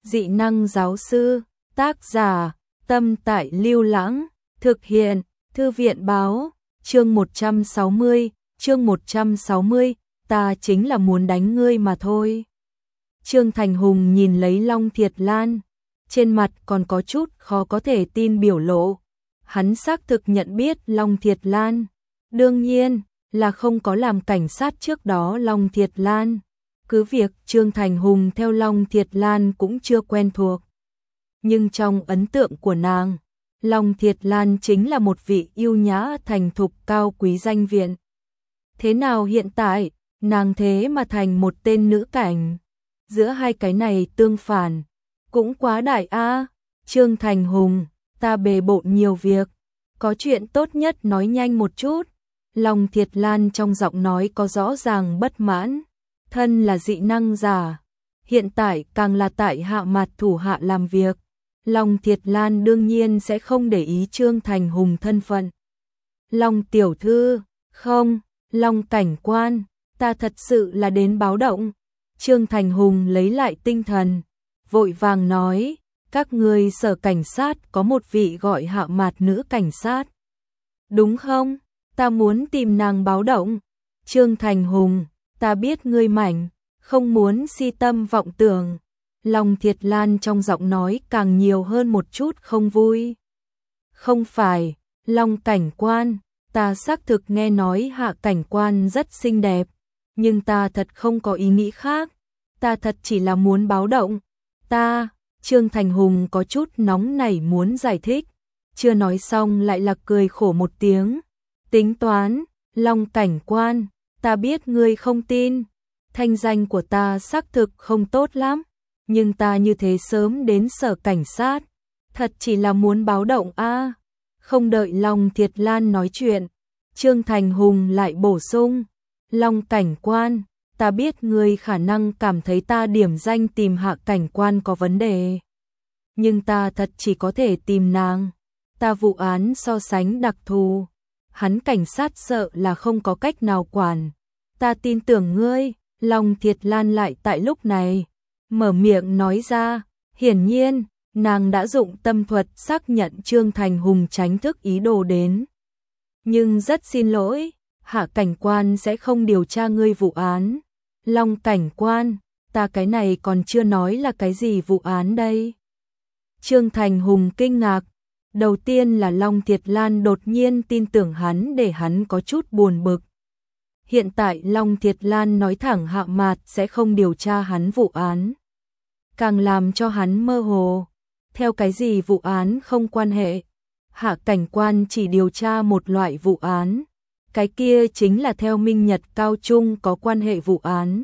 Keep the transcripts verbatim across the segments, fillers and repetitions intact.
Dị năng giáo sư, tác giả, Tâm Tại Lưu Lãng, thực hiện, Thư viện báo, chương một trăm sáu mươi, chương một trăm sáu mươi, ta chính là muốn đánh ngươi mà thôi. Trương Thành Hùng nhìn lấy Long Thiệt Lan, trên mặt còn có chút khó có thể tin biểu lộ. Hắn xác thực nhận biết Long Thiệt Lan, đương nhiên là không có làm cảnh sát trước đó Long Thiệt Lan. Cứ việc Trương Thành Hùng theo Long Thiệt Lan cũng chưa quen thuộc. Nhưng trong ấn tượng của nàng, Long Thiệt Lan chính là một vị yêu nhã thành thục cao quý danh viện. Thế nào hiện tại, nàng thế mà thành một tên nữ cảnh. Giữa hai cái này tương phản, cũng quá đại a. Trương Thành Hùng, ta bề bộn nhiều việc, có chuyện tốt nhất nói nhanh một chút. Long Thiệt Lan trong giọng nói có rõ ràng bất mãn. Thân là dị năng giả, hiện tại càng là tại hạ mặt thủ hạ làm việc. Long Thiệt Lan đương nhiên sẽ không để ý Trương Thành Hùng thân phận. Long tiểu thư, không, Long cảnh quan, ta thật sự là đến báo động. Trương Thành Hùng lấy lại tinh thần, vội vàng nói, các ngươi sở cảnh sát có một vị gọi hạ mặt nữ cảnh sát. Đúng không? Ta muốn tìm nàng báo động. Trương Thành Hùng, ta biết ngươi mảnh, không muốn si tâm vọng tưởng. Long Thiệt Lan trong giọng nói càng nhiều hơn một chút không vui. Không phải, Long cảnh quan, ta xác thực nghe nói hạ cảnh quan rất xinh đẹp, nhưng ta thật không có ý nghĩ khác, ta thật chỉ là muốn báo động. Ta, Trương Thành Hùng có chút nóng nảy muốn giải thích, chưa nói xong lại là cười khổ một tiếng. Tính toán, Long cảnh quan, ta biết ngươi không tin, thanh danh của ta xác thực không tốt lắm, nhưng ta như thế sớm đến sở cảnh sát, thật chỉ là muốn báo động a. Không đợi Long Thiệt Lan nói chuyện, Trương Thành Hùng lại bổ sung, Long cảnh quan, ta biết ngươi khả năng cảm thấy ta điểm danh tìm hạ cảnh quan có vấn đề, nhưng ta thật chỉ có thể tìm nàng, ta vụ án so sánh đặc thù, hắn cảnh sát sợ là không có cách nào quản, ta tin tưởng ngươi. Long Thiệt Lan lại tại lúc này mở miệng nói ra, hiển nhiên nàng đã dụng tâm thuật xác nhận Trương Thành Hùng tránh thức ý đồ đến. Nhưng rất xin lỗi, hạ cảnh quan sẽ không điều tra ngươi vụ án. Long cảnh quan, ta cái này còn chưa nói là cái gì vụ án đây. Trương Thành Hùng kinh ngạc, đầu tiên là Long Thiệt Lan đột nhiên tin tưởng hắn để hắn có chút buồn bực. Hiện tại Long Thiệt Lan nói thẳng hạ mặt sẽ không điều tra hắn vụ án, càng làm cho hắn mơ hồ. Theo cái gì vụ án không quan hệ, hạ cảnh quan chỉ điều tra một loại vụ án, cái kia chính là theo Minh Nhật Cao Trung có quan hệ vụ án.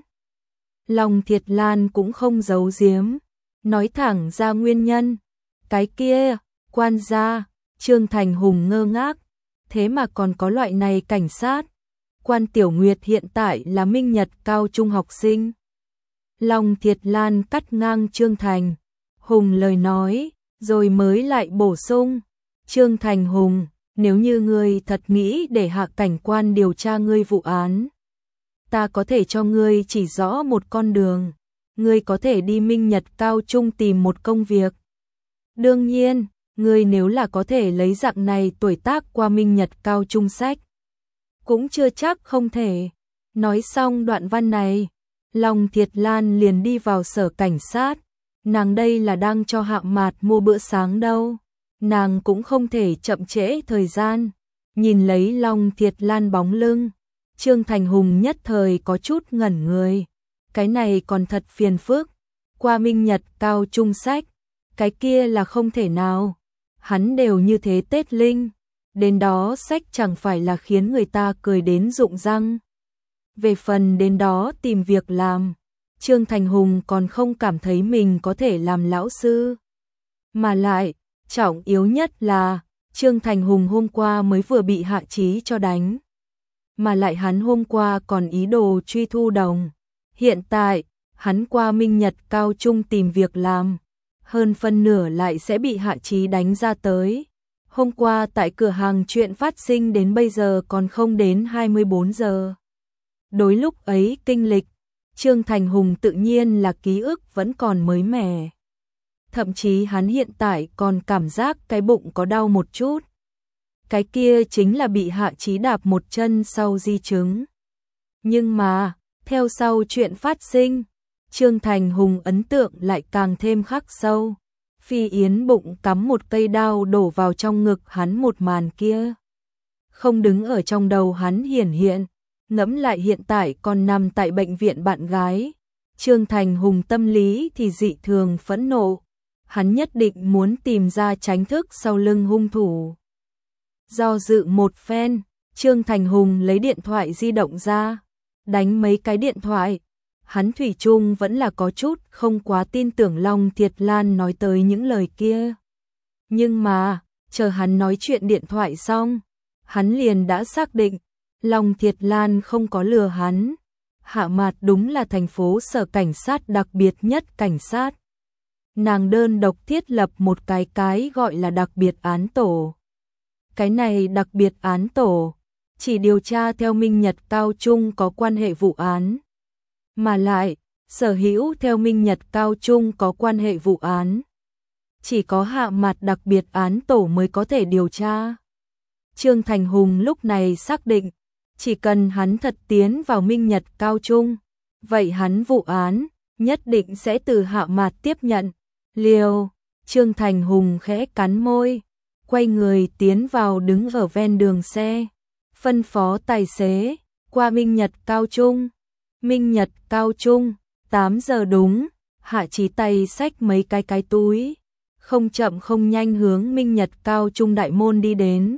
Long Thiệt Lan cũng không giấu giếm, nói thẳng ra nguyên nhân. Cái kia, quan gia. Trương Thành Hùng ngơ ngác, thế mà còn có loại này cảnh sát. Quan Tiểu Nguyệt hiện tại là Minh Nhật Cao Trung học sinh. Long Thiệt Lan cắt ngang Trương Thành Hùng lời nói, rồi mới lại bổ sung, Trương Thành Hùng, nếu như ngươi thật nghĩ để hạ cảnh quan điều tra ngươi vụ án, ta có thể cho ngươi chỉ rõ một con đường, ngươi có thể đi Minh Nhật Cao Trung tìm một công việc. Đương nhiên, ngươi nếu là có thể lấy dạng này tuổi tác qua Minh Nhật Cao Trung sách, cũng chưa chắc không thể. Nói xong đoạn văn này, Long Thiệt Lan liền đi vào sở cảnh sát. Nàng đây là đang cho hạ mạt mua bữa sáng đâu, nàng cũng không thể chậm trễ thời gian. Nhìn lấy Long Thiệt Lan bóng lưng, Trương Thành Hùng nhất thời có chút ngẩn người. Cái này còn thật phiền phức, qua Minh Nhật Cao Trung sách, cái kia là không thể nào. Hắn đều như thế Tết Linh, đến đó sách chẳng phải là khiến người ta cười đến rụng răng. Về phần đến đó tìm việc làm, Trương Thành Hùng còn không cảm thấy mình có thể làm lão sư. Mà lại, trọng yếu nhất là, Trương Thành Hùng hôm qua mới vừa bị Hạ Chí cho đánh. Mà lại hắn hôm qua còn ý đồ truy thu đồng. Hiện tại, hắn qua Minh Nhật Cao Trung tìm việc làm, hơn phân nửa lại sẽ bị Hạ Chí đánh ra tới. Hôm qua tại cửa hàng chuyện phát sinh đến bây giờ còn không đến hai mươi bốn giờ. Đối lúc ấy kinh lịch, Trương Thành Hùng tự nhiên là ký ức vẫn còn mới mẻ. thậm chí hắn hiện tại còn cảm giác cái bụng có đau một chút. Cái kia chính là bị Hạ Chí đạp một chân sau di chứng. Nhưng mà, theo sau chuyện phát sinh, Trương Thành Hùng ấn tượng lại càng thêm khắc sâu. Phi Yến bụng cắm một cây đao đổ vào trong ngực hắn một màn kia. Không đứng ở trong đầu hắn hiển hiện, ngẫm lại hiện tại còn nằm tại bệnh viện bạn gái. Trương Thành Hùng tâm lý thì dị thường phẫn nộ. Hắn nhất định muốn tìm ra tránh thức sau lưng hung thủ. Do dự một phen, Trương Thành Hùng lấy điện thoại di động ra, đánh mấy cái điện thoại. Hắn thủy chung vẫn là có chút không quá tin tưởng Long Thiệt Lan nói tới những lời kia. Nhưng mà, chờ hắn nói chuyện điện thoại xong, hắn liền đã xác định, Long Thiệt Lan không có lừa hắn. Hạ Mạt đúng là thành phố sở cảnh sát đặc biệt nhất cảnh sát. Nàng đơn độc thiết lập một cái cái gọi là đặc biệt án tổ. Cái này đặc biệt án tổ, chỉ điều tra theo Minh Nhật Cao Trung có quan hệ vụ án. Mà lại, sở hữu theo Minh Nhật Cao Trung có quan hệ vụ án. Chỉ có Hạ Mạt đặc biệt án tổ mới có thể điều tra. Trương Thành Hùng lúc này xác định, chỉ cần hắn thật tiến vào Minh Nhật Cao Trung, vậy hắn vụ án nhất định sẽ từ Hạ Mạt tiếp nhận. Liêu, Trương Thành Hùng khẽ cắn môi, quay người tiến vào đứng ở ven đường xe, phân phó tài xế, qua Minh Nhật Cao Trung. Minh Nhật Cao Trung, tám giờ đúng, Hạ Chí tay xách mấy cái cái túi, không chậm không nhanh hướng Minh Nhật Cao Trung đại môn đi đến.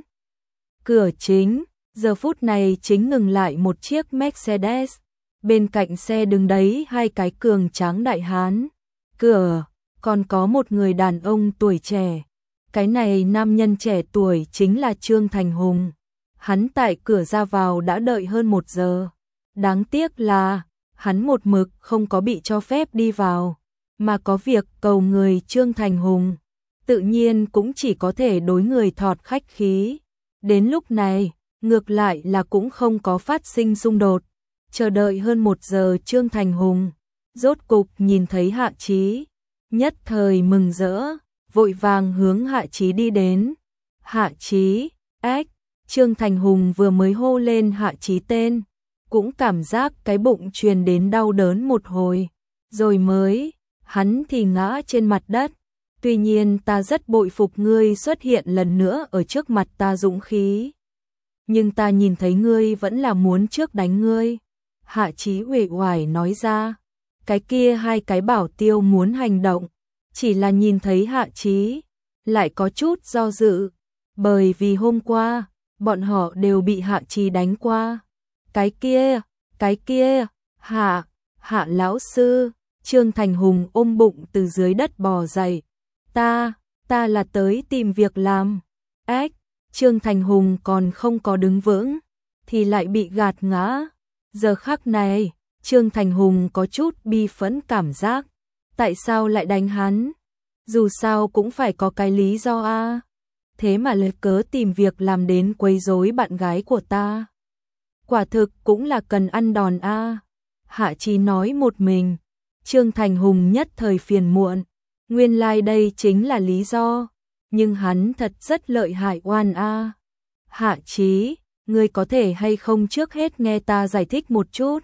Cửa chính, giờ phút này chính ngừng lại một chiếc Mercedes, bên cạnh xe đứng đấy hai cái cường tráng đại hán. Cửa, còn có một người đàn ông tuổi trẻ. Cái này nam nhân trẻ tuổi chính là Trương Thành Hùng. Hắn tại cửa ra vào đã đợi hơn một giờ. Đáng tiếc là, hắn một mực không có bị cho phép đi vào, mà có việc cầu người Trương Thành Hùng. Tự nhiên cũng chỉ có thể đối người thọt khách khí. Đến lúc này, ngược lại là cũng không có phát sinh xung đột. Chờ đợi hơn một giờ Trương Thành Hùng, rốt cục nhìn thấy Hạ Chí. Nhất thời mừng rỡ, vội vàng hướng Hạ Chí đi đến. Hạ Chí, ếch, Trương Thành Hùng vừa mới hô lên Hạ Chí tên, cũng cảm giác cái bụng truyền đến đau đớn một hồi, rồi mới, hắn thì ngã trên mặt đất. Tuy nhiên ta rất bội phục ngươi xuất hiện lần nữa ở trước mặt ta dũng khí. Nhưng ta nhìn thấy ngươi vẫn là muốn trước đánh ngươi. Hạ Chí uể oải nói ra. Cái kia hai cái bảo tiêu muốn hành động, chỉ là nhìn thấy Hạ Chí, lại có chút do dự, bởi vì hôm qua, bọn họ đều bị Hạ Chí đánh qua. Cái kia, cái kia, Hạ, Hạ lão sư, Trương Thành Hùng ôm bụng từ dưới đất bò dậy. Ta, ta là tới tìm việc làm. Ếch, Trương Thành Hùng còn không có đứng vững, thì lại bị gạt ngã. Giờ khắc này, Trương Thành Hùng có chút bi phẫn cảm giác. Tại sao lại đánh hắn? Dù sao cũng phải có cái lý do a. Thế mà lấy cớ tìm việc làm đến quấy rối bạn gái của ta. Quả thực cũng là cần ăn đòn a. Hạ Chí nói một mình. Trương Thành Hùng nhất thời phiền muộn. Nguyên lai like đây chính là lý do. Nhưng hắn thật rất lợi hại oan a. Hạ Chí, ngươi có thể hay không trước hết nghe ta giải thích một chút?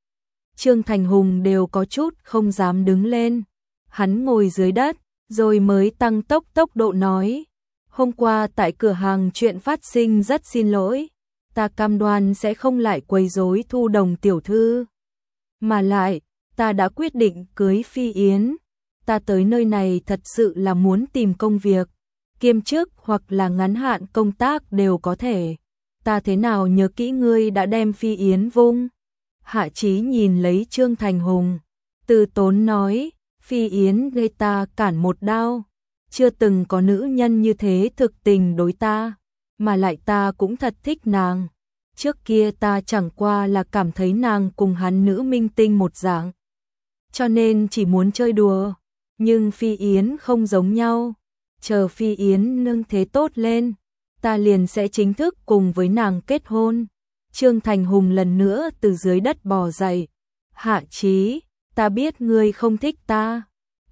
Trương Thành Hùng đều có chút không dám đứng lên. Hắn ngồi dưới đất, rồi mới tăng tốc tốc độ nói. Hôm qua tại cửa hàng chuyện phát sinh rất xin lỗi. Ta cam đoan sẽ không lại quấy rối Thu Đồng tiểu thư. Mà lại, ta đã quyết định cưới Phi Yến. Ta tới nơi này thật sự là muốn tìm công việc. Kiêm chức hoặc là ngắn hạn công tác đều có thể. Ta thế nào nhớ kỹ ngươi đã đem Phi Yến vung. Hạ Chí nhìn lấy Trương Thành Hùng, từ tốn nói, Phi Yến gây ta cản một đao, chưa từng có nữ nhân như thế thực tình đối ta, mà lại ta cũng thật thích nàng. Trước kia ta chẳng qua là cảm thấy nàng cùng hắn nữ minh tinh một dạng, cho nên chỉ muốn chơi đùa, nhưng Phi Yến không giống nhau, chờ Phi Yến nâng thế tốt lên, ta liền sẽ chính thức cùng với nàng kết hôn. Trương Thành Hùng lần nữa từ dưới đất bò dậy. Hạ Chí, ta biết ngươi không thích ta.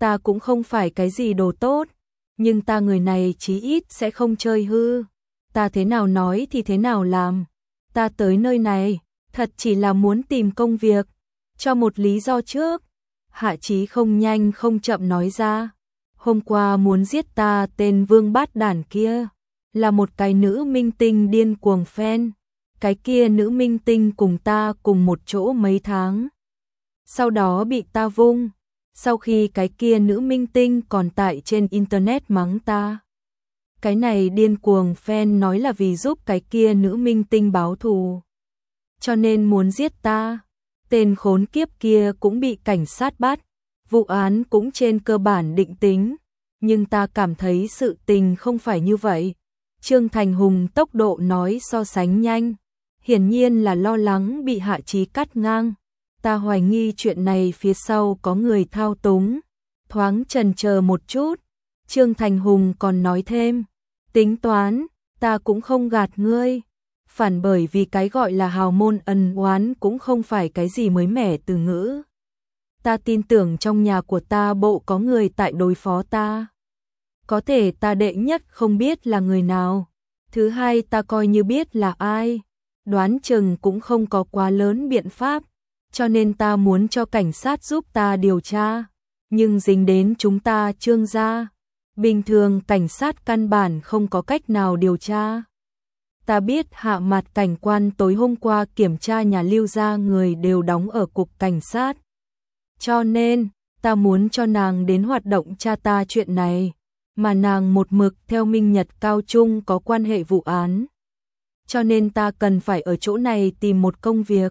ta cũng không phải cái gì đồ tốt, nhưng ta người này chí ít sẽ không chơi hư. Ta thế nào nói thì thế nào làm. Ta tới nơi này, thật chỉ là muốn tìm công việc. Cho một lý do trước. Hạ Chí không nhanh không chậm nói ra. Hôm qua muốn giết ta tên Vương Bát Đản kia. Là một cái nữ minh tinh điên cuồng fan. Cái kia nữ minh tinh cùng ta cùng một chỗ mấy tháng. Sau đó bị ta vung. Sau khi cái kia nữ minh tinh còn tại trên internet mắng ta. Cái này điên cuồng fan nói là vì giúp cái kia nữ minh tinh báo thù. Cho nên muốn giết ta. Tên khốn kiếp kia cũng bị cảnh sát bắt. Vụ án cũng trên cơ bản định tính. Nhưng ta cảm thấy sự tình không phải như vậy. Trương Thành Hùng tốc độ nói so sánh nhanh. Hiển nhiên là lo lắng bị Hạ Chí cắt ngang. Ta hoài nghi chuyện này phía sau có người thao túng. Thoáng chần chờ một chút. Trương Thành Hùng còn nói thêm. Tính toán, ta cũng không gạt ngươi. Phản bởi vì cái gọi là hào môn ân oán cũng không phải cái gì mới mẻ từ ngữ. Ta tin tưởng trong nhà của ta bộ có người tại đối phó ta. Có thể ta đệ nhất không biết là người nào. Thứ hai ta coi như biết là ai. Đoán chừng cũng không có quá lớn biện pháp. Cho nên ta muốn cho cảnh sát giúp ta điều tra. Nhưng dính đến chúng ta Trương gia. Bình thường cảnh sát căn bản không có cách nào điều tra. Ta biết Hạ Mặt cảnh quan tối hôm qua kiểm tra nhà Lưu gia người đều đóng ở cục cảnh sát. Cho nên, ta muốn cho nàng đến hoạt động tra ta chuyện này. Mà nàng một mực theo Minh Nhật Cao Trung có quan hệ vụ án. Cho nên ta cần phải ở chỗ này tìm một công việc.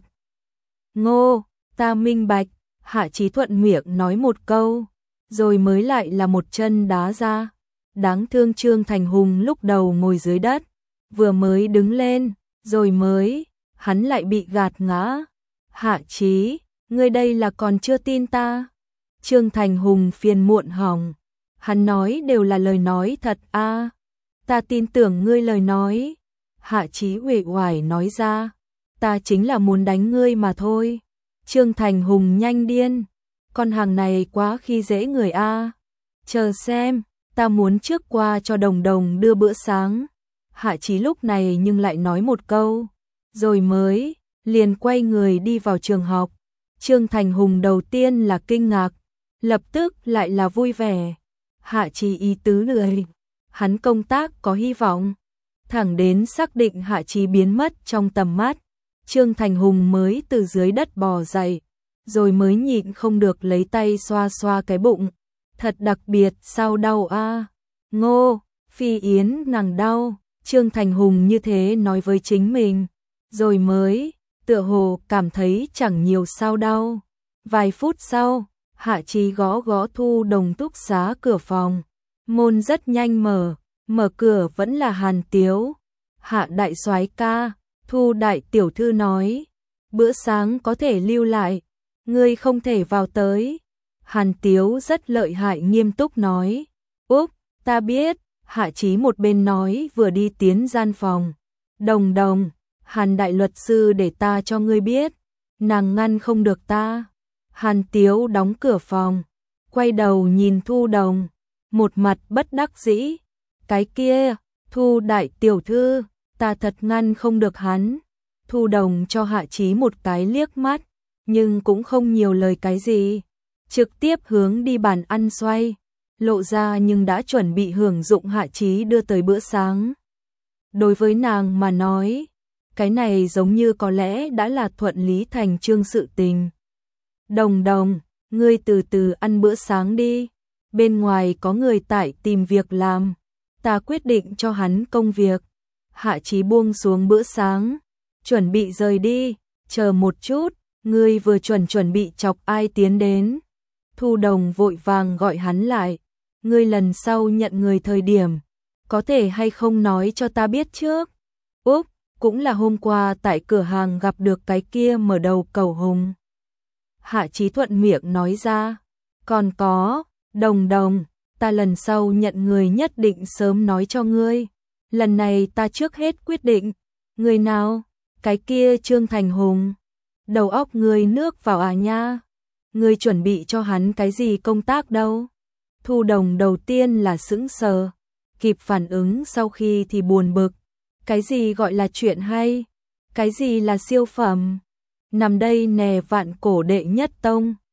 Ngô, ta minh bạch. Hạ Chí thuận miệng nói một câu. Rồi mới lại là một chân đá ra. Đáng thương Trương Thành Hùng lúc đầu ngồi dưới đất. Vừa mới đứng lên, rồi mới, hắn lại bị gạt ngã. Hạ Chí, ngươi đây là còn chưa tin ta. Trương Thành Hùng phiền muộn hỏng. Hắn nói đều là lời nói thật a. À, ta tin tưởng ngươi lời nói. Hạ Chí uể oải nói ra. Ta chính là muốn đánh ngươi mà thôi. Trương Thành Hùng nhanh điên. Con hàng này quá khi dễ người a. À. Chờ xem, ta muốn trước qua cho Đồng Đồng đưa bữa sáng. Hạ Chí lúc này nhưng lại nói một câu. Rồi mới, liền quay người đi vào trường học. Trương Thành Hùng đầu tiên là kinh ngạc. Lập tức lại là vui vẻ. Hạ Chí ý tứ lười. Hắn công tác có hy vọng. Thẳng đến xác định Hạ Chí biến mất trong tầm mắt. Trương Thành Hùng mới từ dưới đất bò dậy. Rồi mới nhịn không được lấy tay xoa xoa cái bụng. Thật đặc biệt sao đau a. À? Ngô, Phi Yến nàng đau. Trương Thành Hùng như thế nói với chính mình. Rồi mới, tựa hồ cảm thấy chẳng nhiều sao đau. Vài phút sau, Hạ Chí gõ gõ Thu Đồng túc xá cửa phòng. Môn rất nhanh mở, mở cửa vẫn là Hàn Tiếu. Hạ đại soái ca, Thu đại tiểu thư nói. Bữa sáng có thể lưu lại, ngươi không thể vào tới. Hàn Tiếu rất lợi hại nghiêm túc nói. Úp, ta biết. Hạ Chí một bên nói vừa đi tiến gian phòng. Đồng Đồng, Hàn đại luật sư để ta cho ngươi biết. Nàng ngăn không được ta. Hàn Tiếu đóng cửa phòng. Quay đầu nhìn Thu Đồng. Một mặt bất đắc dĩ. Cái kia, Thu đại tiểu thư, ta thật ngăn không được hắn. Thu Đồng cho Hạ Chí một cái liếc mắt. Nhưng cũng không nhiều lời cái gì. Trực tiếp hướng đi bàn ăn xoay. Lộ ra nhưng đã chuẩn bị hưởng dụng Hạ Chí đưa tới bữa sáng. Đối với nàng mà nói, cái này giống như có lẽ đã là thuận lý thành chương sự tình. Đồng Đồng, ngươi từ từ ăn bữa sáng đi. Bên ngoài có người tại tìm việc làm. Ta quyết định cho hắn công việc. Hạ Chí buông xuống bữa sáng. Chuẩn bị rời đi. Chờ một chút, ngươi vừa chuẩn chuẩn bị chọc ai tiến đến. Thu Đồng vội vàng gọi hắn lại. Ngươi lần sau nhận người thời điểm, có thể hay không nói cho ta biết trước. Úp, cũng là hôm qua tại cửa hàng gặp được cái kia mở đầu cầu hùng. Hạ Chí thuận miệng nói ra. Còn có, Đồng Đồng, ta lần sau nhận người nhất định sớm nói cho ngươi. Lần này ta trước hết quyết định. Người nào? Cái kia Trương Thành Hùng. Đầu óc ngươi nước vào à nha. Ngươi chuẩn bị cho hắn cái gì công tác đâu? Thu Đồng đầu tiên là sững sờ, kịp phản ứng sau khi thì buồn bực. Cái gì gọi là chuyện hay? Cái gì là siêu phẩm? Nằm đây nè vạn cổ đệ nhất tông.